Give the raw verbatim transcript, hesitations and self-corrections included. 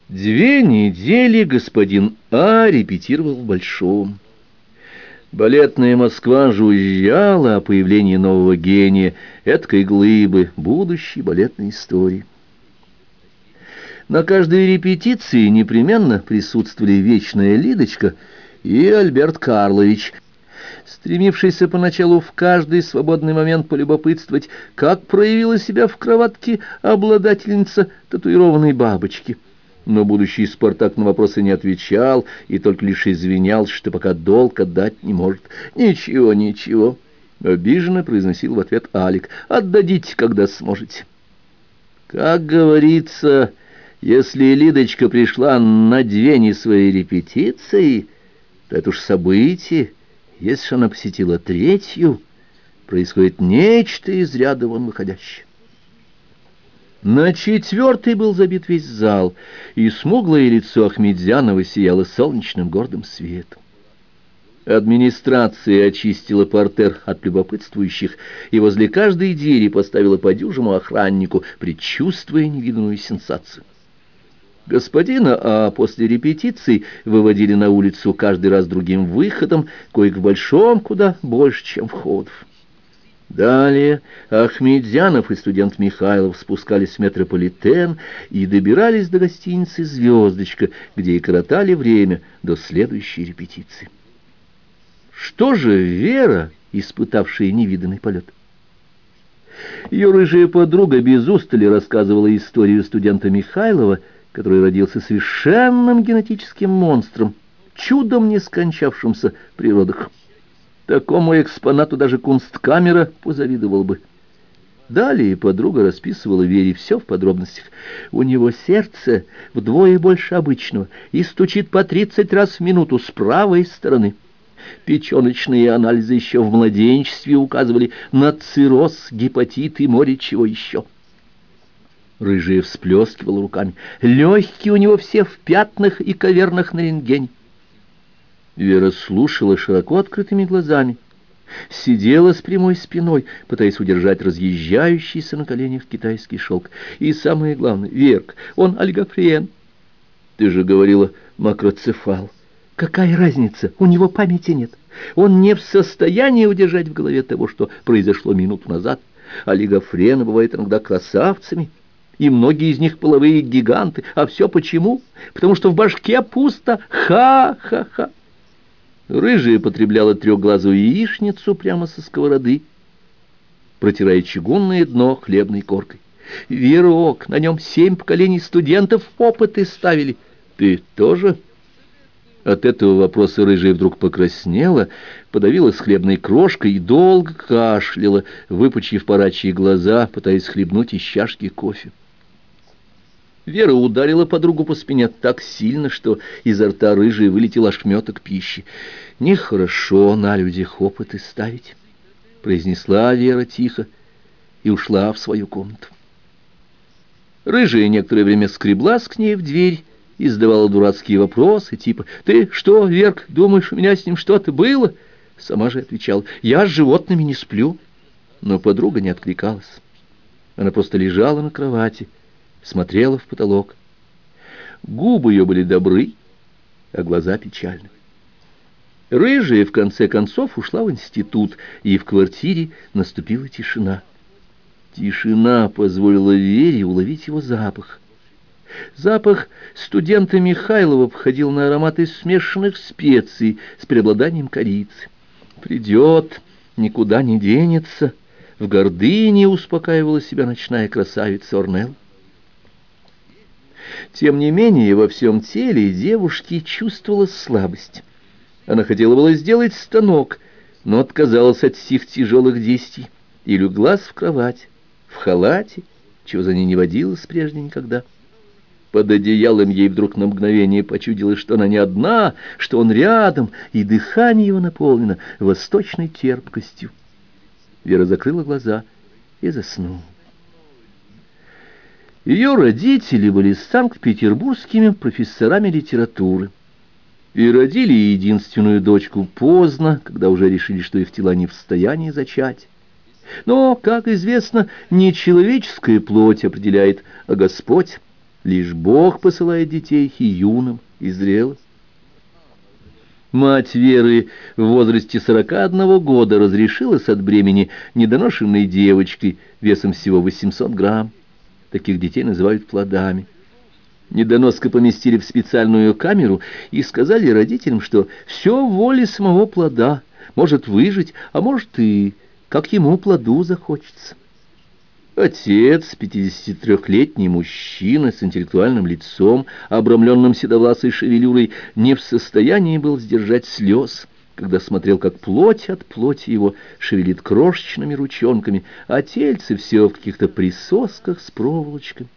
Две недели господин А репетировал в Большом. Балетная Москва жужжала о появлении нового гения, эткой глыбы будущей балетной истории. На каждой репетиции непременно присутствовали вечная Лидочка и Альберт Карлович, стремившийся поначалу в каждый свободный момент полюбопытствовать, как проявила себя в кроватке обладательница татуированной бабочки. Но будущий Спартак на вопросы не отвечал и только лишь извинялся, что пока долг отдать не может. «Ничего, ничего», — обиженно произносил в ответ Алик, — «отдадите, когда сможете». Как говорится, если Лидочка пришла на две не свои репетиции, то это уж событие. Если же она посетила третью, происходит нечто из ряда вон выходящее. На четвертый был забит весь зал, и смуглое лицо Ахмедзянова сияло солнечным гордым светом. Администрация очистила партер от любопытствующих и возле каждой двери поставила по дюжему охраннику, предчувствуя невиданную сенсацию. Господина А после репетиций выводили на улицу каждый раз другим выходом, коих в Большом куда больше, чем входов. Далее Ахмедзянов и студент Михайлов спускались в метрополитен и добирались до гостиницы «Звездочка», где и коротали время до следующей репетиции. Что же Вера, испытавшая невиданный полет? Ее рыжая подруга без устали рассказывала историю студента Михайлова, который родился совершенным генетическим монстром, чудом не скончавшимся при родах. Такому экспонату даже кунсткамера позавидовал бы. Далее подруга расписывала Вере все в подробностях. У него сердце вдвое больше обычного и стучит по тридцать раз в минуту с правой стороны. Печеночные анализы еще в младенчестве указывали на цирроз, гепатит и море чего еще. Рыжая всплескивала руками. Легкие у него все в пятнах и кавернах на рентгене. Вера слушала широко открытыми глазами, сидела с прямой спиной, пытаясь удержать разъезжающийся на коленях китайский шелк. И самое главное, Верк, он олигофрен. Ты же говорила макроцефал. Какая разница? У него памяти нет. Он не в состоянии удержать в голове того, что произошло минуту назад. Олигофрены бывают иногда красавцами, и многие из них половые гиганты. А все почему? Потому что в башке пусто. Ха-ха-ха. Рыжая потребляла трехглазую яичницу прямо со сковороды, протирая чугунное дно хлебной коркой. Верок, на нем семь поколений студентов опыты ставили. Ты тоже? От этого вопроса рыжая вдруг покраснела, подавилась хлебной крошкой и долго кашляла, выпучив парачьи глаза, пытаясь хлебнуть из чашки кофе. Вера ударила подругу по спине так сильно, что изо рта рыжей вылетел ошметок пищи. «Нехорошо на людях опыты ставить», — произнесла Вера тихо и ушла в свою комнату. Рыжая некоторое время скреблась к ней в дверь и задавала дурацкие вопросы, типа «Ты что, Верк, думаешь, у меня с ним что-то было?» Сама же отвечала «Я с животными не сплю». Но подруга не откликалась. Она просто лежала на кровати, смотрела в потолок. Губы ее были добры, а глаза печальны. Рыжая, в конце концов, ушла в институт, и в квартире наступила тишина. Тишина позволила Вере уловить его запах. Запах студента Михайлова походил на ароматы смешанных специй с преобладанием корицы. «Придет, никуда не денется», — в гордыне успокаивала себя ночная красавица Орнелл. Тем не менее, во всем теле девушки чувствовала слабость. Она хотела было сделать станок, но отказалась от сих тяжелых действий и леглась в кровать, в халате, чего за ней не водилось прежде никогда. Под одеялом ей вдруг на мгновение почудилось, что она не одна, что он рядом, и дыхание его наполнено восточной терпкостью. Вера закрыла глаза и заснула. Ее родители были санкт-петербургскими профессорами литературы и родили единственную дочку поздно, когда уже решили, что их тела не в состоянии зачать. Но, как известно, не человеческая плоть определяет, а Господь. Лишь Бог посылает детей и юным, и зрелым. Мать Веры в возрасте сорока одного года разрешилась от бремени недоношенной девочкой весом всего восемьсот грамм. Таких детей называют плодами. Недоноску поместили в специальную камеру и сказали родителям, что все в воле самого плода, может выжить, а может и как ему плоду захочется. Отец, пятидесятитрёхлетний мужчина с интеллектуальным лицом, обрамленным седовласой шевелюрой, не в состоянии был сдержать слез, когда смотрел, как плоть от плоти его шевелит крошечными ручонками, а тельце все в каких-то присосках с проволочками.